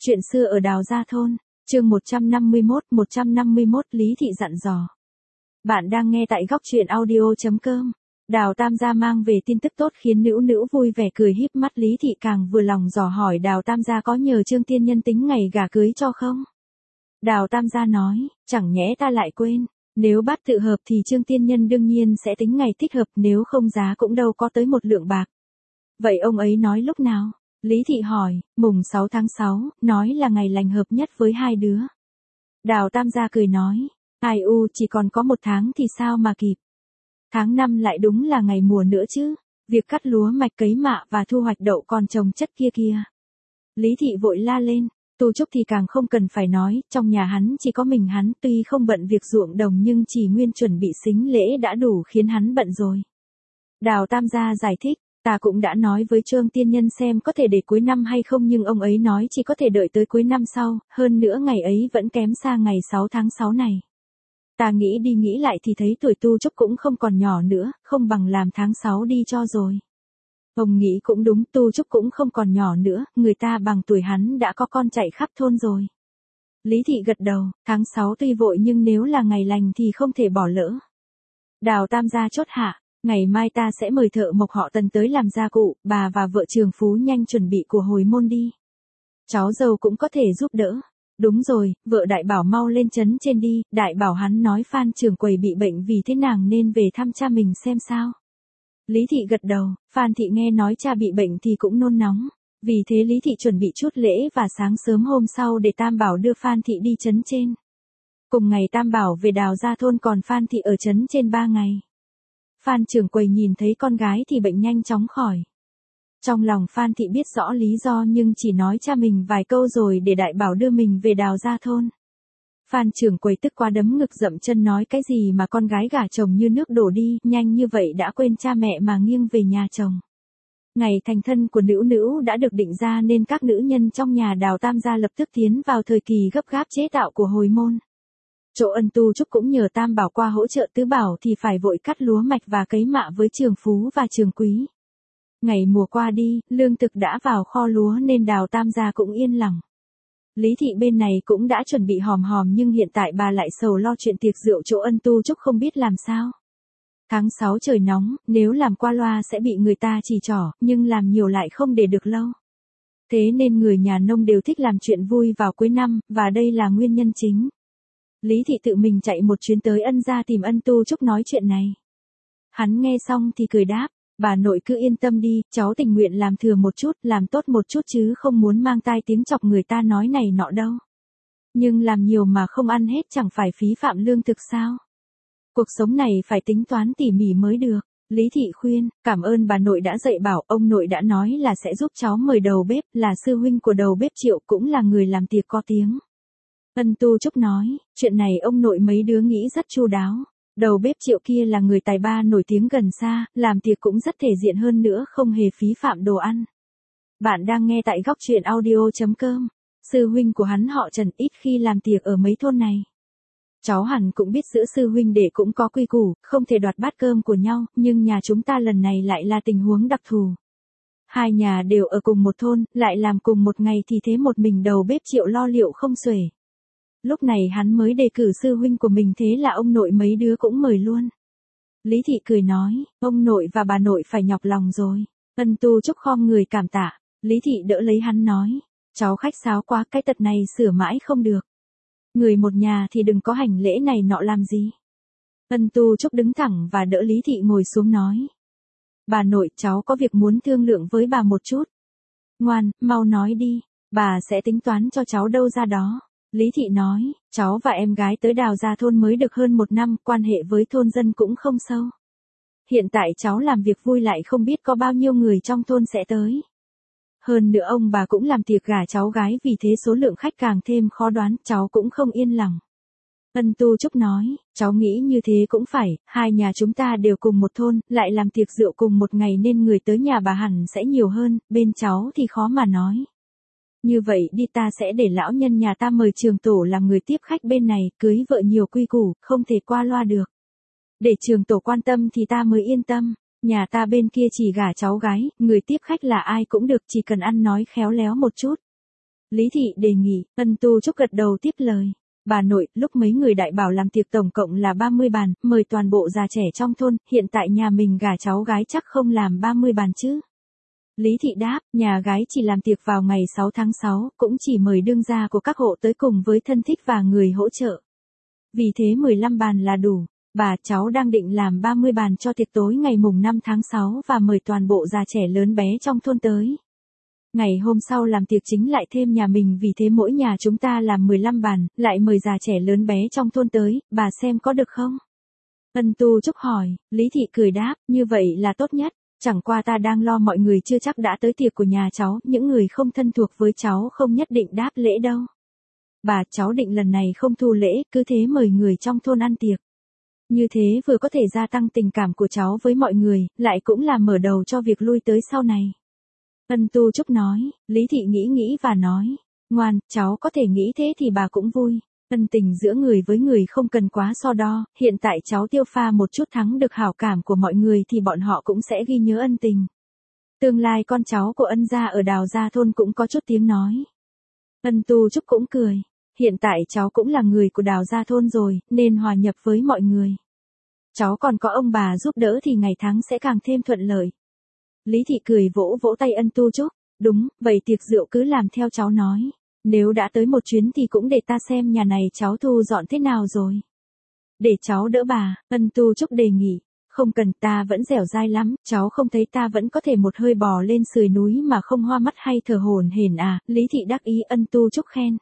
Chuyện xưa ở Đào Gia Thôn, chương 151 Lý Thị dặn dò. Bạn đang nghe tại góc truyện audio.com. Đào Tam Gia mang về tin tức tốt khiến Nữu Nữu vui vẻ cười híp mắt. Lý Thị càng vừa lòng dò hỏi Đào Tam Gia có nhờ Trương Tiên Nhân tính ngày gả cưới cho không? Đào Tam Gia nói, chẳng nhẽ ta lại quên, nếu bát tự hợp thì Trương Tiên Nhân đương nhiên sẽ tính ngày thích hợp, nếu không giá cũng đâu có tới 1 lượng bạc. Vậy ông ấy nói lúc nào? Lý Thị hỏi, mùng 6 tháng 6, nói là ngày lành hợp nhất với hai đứa. Đào Tam Gia cười nói, ai u chỉ còn có 1 tháng thì sao mà kịp. Tháng 5 lại đúng là ngày mùa nữa chứ, việc cắt lúa mạch cấy mạ và thu hoạch đậu còn trồng chất kia. Lý Thị vội la lên, Tu Trúc thì càng không cần phải nói, trong nhà hắn chỉ có mình hắn, tuy không bận việc ruộng đồng nhưng chỉ nguyên chuẩn bị sính lễ đã đủ khiến hắn bận rồi. Đào Tam Gia giải thích, ta cũng đã nói với Trương Tiên Nhân xem có thể để cuối năm hay không, nhưng ông ấy nói chỉ có thể đợi tới cuối năm sau, hơn nữa ngày ấy vẫn kém xa ngày 6 tháng 6 này. Ta nghĩ đi nghĩ lại thì thấy tuổi Tu Trúc cũng không còn nhỏ nữa, không bằng làm tháng 6 đi cho rồi. Ông nghĩ cũng đúng, Tu Trúc cũng không còn nhỏ nữa, người ta bằng tuổi hắn đã có con chạy khắp thôn rồi. Lý Thị gật đầu, tháng 6 tuy vội nhưng nếu là ngày lành thì không thể bỏ lỡ. Đào Tam Gia chốt hạ, ngày mai ta sẽ mời thợ mộc họ Tần tới làm gia cụ, bà và vợ Trường Phú nhanh chuẩn bị của hồi môn đi. Cháu dâu cũng có thể giúp đỡ. Đúng rồi, vợ Đại Bảo mau lên trấn trên đi, Đại Bảo hắn nói Phan Trường Quầy bị bệnh vì thế nàng nên về thăm cha mình xem sao. Lý Thị gật đầu, Phan Thị nghe nói cha bị bệnh thì cũng nôn nóng. Vì thế Lý Thị chuẩn bị chút lễ và sáng sớm hôm sau để Tam Bảo đưa Phan Thị đi trấn trên. Cùng ngày Tam Bảo về Đào Gia Thôn còn Phan Thị ở trấn trên 3 ngày. Phan Trường Quầy nhìn thấy con gái thì bệnh nhanh chóng khỏi. Trong lòng Phan Thị biết rõ lý do nhưng chỉ nói cha mình vài câu rồi để Đại Bảo đưa mình về Đào Gia Thôn. Phan Trường Quầy tức quá đấm ngực dậm chân nói cái gì mà con gái gả chồng như nước đổ đi, nhanh như vậy đã quên cha mẹ mà nghiêng về nhà chồng. Ngày thành thân của Nữu Nữu đã được định ra nên các nữ nhân trong nhà Đào Tam Gia lập tức tiến vào thời kỳ gấp gáp chế tạo của hồi môn. Chỗ Ân Tu Trúc cũng nhờ Tam Bảo qua hỗ trợ, Tứ Bảo thì phải vội cắt lúa mạch và cấy mạ với Trường Phú và Trường Quý. Ngày mùa qua đi, lương thực đã vào kho lúa nên Đào Tam Gia cũng yên lòng. Lý Thị bên này cũng đã chuẩn bị hòm nhưng hiện tại bà lại sầu lo chuyện tiệc rượu chỗ Ân Tu Trúc không biết làm sao. Tháng 6 trời nóng, nếu làm qua loa sẽ bị người ta chỉ trỏ, nhưng làm nhiều lại không để được lâu. Thế nên người nhà nông đều thích làm chuyện vui vào cuối năm, và đây là nguyên nhân chính. Lý Thị tự mình chạy một chuyến tới Ân gia tìm Ân Tu Trúc nói chuyện này. Hắn nghe xong thì cười đáp, bà nội cứ yên tâm đi, cháu tình nguyện làm thừa một chút, làm tốt một chút chứ không muốn mang tai tiếng chọc người ta nói này nọ đâu. Nhưng làm nhiều mà không ăn hết chẳng phải phí phạm lương thực sao? Cuộc sống này phải tính toán tỉ mỉ mới được. Lý Thị khuyên, cảm ơn bà nội đã dạy bảo, ông nội đã nói là sẽ giúp cháu mời đầu bếp, là sư huynh của đầu bếp Triệu, cũng là người làm tiệc có tiếng. Ân Tu Trúc nói, chuyện này ông nội mấy đứa nghĩ rất chu đáo. Đầu bếp Triệu kia là người tài ba nổi tiếng gần xa, làm tiệc cũng rất thể diện hơn nữa, không hề phí phạm đồ ăn. Bạn đang nghe tại góc truyện audio.com. Sư huynh của hắn họ Trần ít khi làm tiệc ở mấy thôn này. Cháu hẳn cũng biết giữa sư huynh đệ cũng có quy củ, không thể đoạt bát cơm của nhau, nhưng nhà chúng ta lần này lại là tình huống đặc thù. Hai nhà đều ở cùng một thôn, lại làm cùng một ngày thì thế một mình đầu bếp Triệu lo liệu không xuể. Lúc này hắn mới đề cử sư huynh của mình, thế là ông nội mấy đứa cũng mời luôn. Lý Thị cười nói, ông nội và bà nội phải nhọc lòng rồi. Ân Tu Trúc khom người cảm tạ. Lý Thị đỡ lấy hắn nói, cháu khách sáo quá, cái tật này sửa mãi không được. Người một nhà thì đừng có hành lễ này nọ làm gì. Ân Tu Trúc đứng thẳng và đỡ Lý Thị ngồi xuống nói, bà nội, cháu có việc muốn thương lượng với bà một chút. Ngoan, mau nói đi, bà sẽ tính toán cho cháu đâu ra đó. Lý Thị nói, cháu và em gái tới Đào Gia Thôn mới được hơn 1 năm, quan hệ với thôn dân cũng không sâu. Hiện tại cháu làm việc vui lại không biết có bao nhiêu người trong thôn sẽ tới. Hơn nữa ông bà cũng làm tiệc gả cháu gái, vì thế số lượng khách càng thêm khó đoán, cháu cũng không yên lòng. Ân Tu Trúc nói, cháu nghĩ như thế cũng phải, hai nhà chúng ta đều cùng một thôn, lại làm tiệc rượu cùng một ngày nên người tới nhà bà hẳn sẽ nhiều hơn, bên cháu thì khó mà nói. Như vậy đi, ta sẽ để lão nhân nhà ta mời Trường Tổ làm người tiếp khách bên này, cưới vợ nhiều quy củ, không thể qua loa được. Để Trường Tổ quan tâm thì ta mới yên tâm. Nhà ta bên kia chỉ gả cháu gái, người tiếp khách là ai cũng được, chỉ cần ăn nói khéo léo một chút. Lý Thị đề nghị, Ân Tu Trúc gật đầu tiếp lời. Bà nội, lúc mấy người đại bảo làm tiệc tổng cộng là 30 bàn, mời toàn bộ già trẻ trong thôn, hiện tại nhà mình gả cháu gái chắc không làm 30 bàn chứ. Lý Thị đáp, nhà gái chỉ làm tiệc vào ngày 6 tháng 6, cũng chỉ mời đương gia của các hộ tới cùng với thân thích và người hỗ trợ. Vì thế 15 bàn là đủ. Bà cháu đang định làm 30 bàn cho tiệc tối ngày mùng 5 tháng 6 và mời toàn bộ già trẻ lớn bé trong thôn tới. Ngày hôm sau làm tiệc chính lại thêm nhà mình, vì thế mỗi nhà chúng ta làm 15 bàn, lại mời già trẻ lớn bé trong thôn tới, bà xem có được không? Ân Tu Trúc hỏi, Lý Thị cười đáp, như vậy là tốt nhất, chẳng qua ta đang lo mọi người chưa chắc đã tới tiệc của nhà cháu, những người không thân thuộc với cháu không nhất định đáp lễ đâu. Bà cháu định lần này không thu lễ, cứ thế mời người trong thôn ăn tiệc. Như thế vừa có thể gia tăng tình cảm của cháu với mọi người, lại cũng là mở đầu cho việc lui tới sau này. Ân Tu Trúc nói, Lý Thị nghĩ nghĩ và nói, ngoan, cháu có thể nghĩ thế thì bà cũng vui. Ân tình giữa người với người không cần quá so đo, hiện tại cháu tiêu pha một chút thắng được hảo cảm của mọi người thì bọn họ cũng sẽ ghi nhớ ân tình. Tương lai con cháu của Ân gia ở Đào gia thôn cũng có chút tiếng nói. Ân Tu Trúc cũng cười, hiện tại cháu cũng là người của Đào gia thôn rồi, nên hòa nhập với mọi người. Cháu còn có ông bà giúp đỡ thì ngày tháng sẽ càng thêm thuận lợi. Lý Thị cười vỗ vỗ tay Ân Tu Trúc, đúng, vậy tiệc rượu cứ làm theo cháu nói. Nếu đã tới một chuyến thì cũng để ta xem nhà này cháu thu dọn thế nào rồi. Để cháu đỡ bà, Ân Tu Trúc đề nghị, không cần, ta vẫn dẻo dai lắm, cháu không thấy ta vẫn có thể một hơi bò lên sườn núi mà không hoa mắt hay thở hổn hển à, Lý Thị đắc ý. Ân Tu Trúc khen.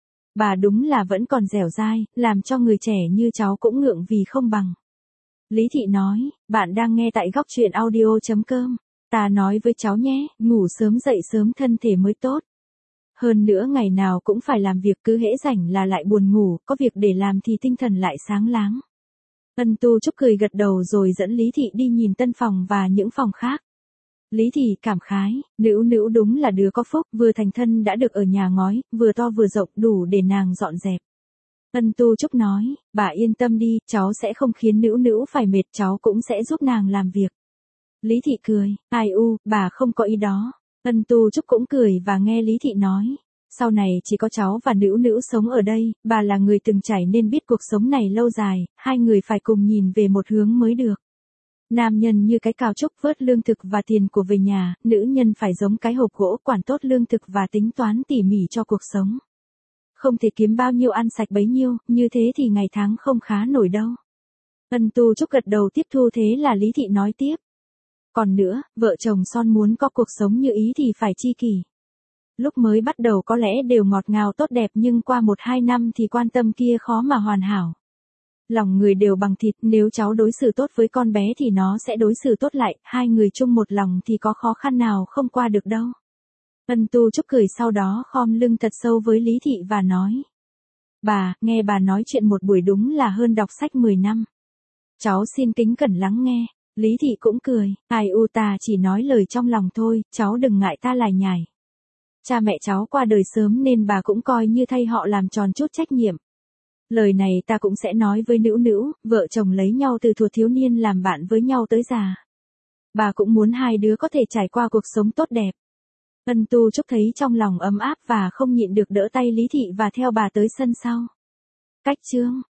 Bà đúng là vẫn còn dẻo dai, làm cho người trẻ như cháu cũng ngượng vì không bằng. Lý Thị nói, bạn đang nghe tại góc truyện audio.com. Ta nói với cháu nhé, ngủ sớm dậy sớm thân thể mới tốt. Hơn nữa ngày nào cũng phải làm việc, cứ hễ rảnh là lại buồn ngủ, có việc để làm thì tinh thần lại sáng láng. Ân Tu Trúc cười gật đầu rồi dẫn Lý Thị đi nhìn tân phòng và những phòng khác. Lý Thị cảm khái, Nữu Nữu đúng là đứa có phúc, vừa thành thân đã được ở nhà ngói, vừa to vừa rộng, đủ để nàng dọn dẹp. Ân Tu Trúc nói, bà yên tâm đi, cháu sẽ không khiến Nữu Nữu phải mệt, cháu cũng sẽ giúp nàng làm việc. Lý Thị cười, ai u, bà không có ý đó. Ân Tu Trúc cũng cười và nghe Lý Thị nói, sau này chỉ có cháu và Nữu Nữu sống ở đây, bà là người từng trải nên biết cuộc sống này lâu dài, hai người phải cùng nhìn về một hướng mới được. Nam nhân như cái cào trúc vớt lương thực và tiền của về nhà, nữ nhân phải giống cái hộp gỗ quản tốt lương thực và tính toán tỉ mỉ cho cuộc sống. Không thể kiếm bao nhiêu ăn sạch bấy nhiêu, như thế thì ngày tháng không khá nổi đâu. Ân Tu Trúc gật đầu tiếp thu, thế là Lý Thị nói tiếp. Còn nữa, vợ chồng son muốn có cuộc sống như ý thì phải chi kỷ. Lúc mới bắt đầu có lẽ đều ngọt ngào tốt đẹp, nhưng qua 1-2 năm thì quan tâm kia khó mà hoàn hảo. Lòng người đều bằng thịt, nếu cháu đối xử tốt với con bé thì nó sẽ đối xử tốt lại, hai người chung một lòng thì có khó khăn nào không qua được đâu. Ân Tu Trúc cười sau đó khom lưng thật sâu với Lý Thị và nói. Bà, nghe bà nói chuyện một buổi đúng là hơn đọc sách 10 năm. Cháu xin kính cẩn lắng nghe. Lý Thị cũng cười, ai u, ta chỉ nói lời trong lòng thôi, cháu đừng ngại ta lải nhải. Cha mẹ cháu qua đời sớm nên bà cũng coi như thay họ làm tròn chút trách nhiệm. Lời này ta cũng sẽ nói với Nữu Nữu, vợ chồng lấy nhau từ thuở thiếu niên làm bạn với nhau tới già. Bà cũng muốn hai đứa có thể trải qua cuộc sống tốt đẹp. Ân Tu Trúc thấy trong lòng ấm áp và không nhịn được đỡ tay Lý Thị và theo bà tới sân sau. Cách chương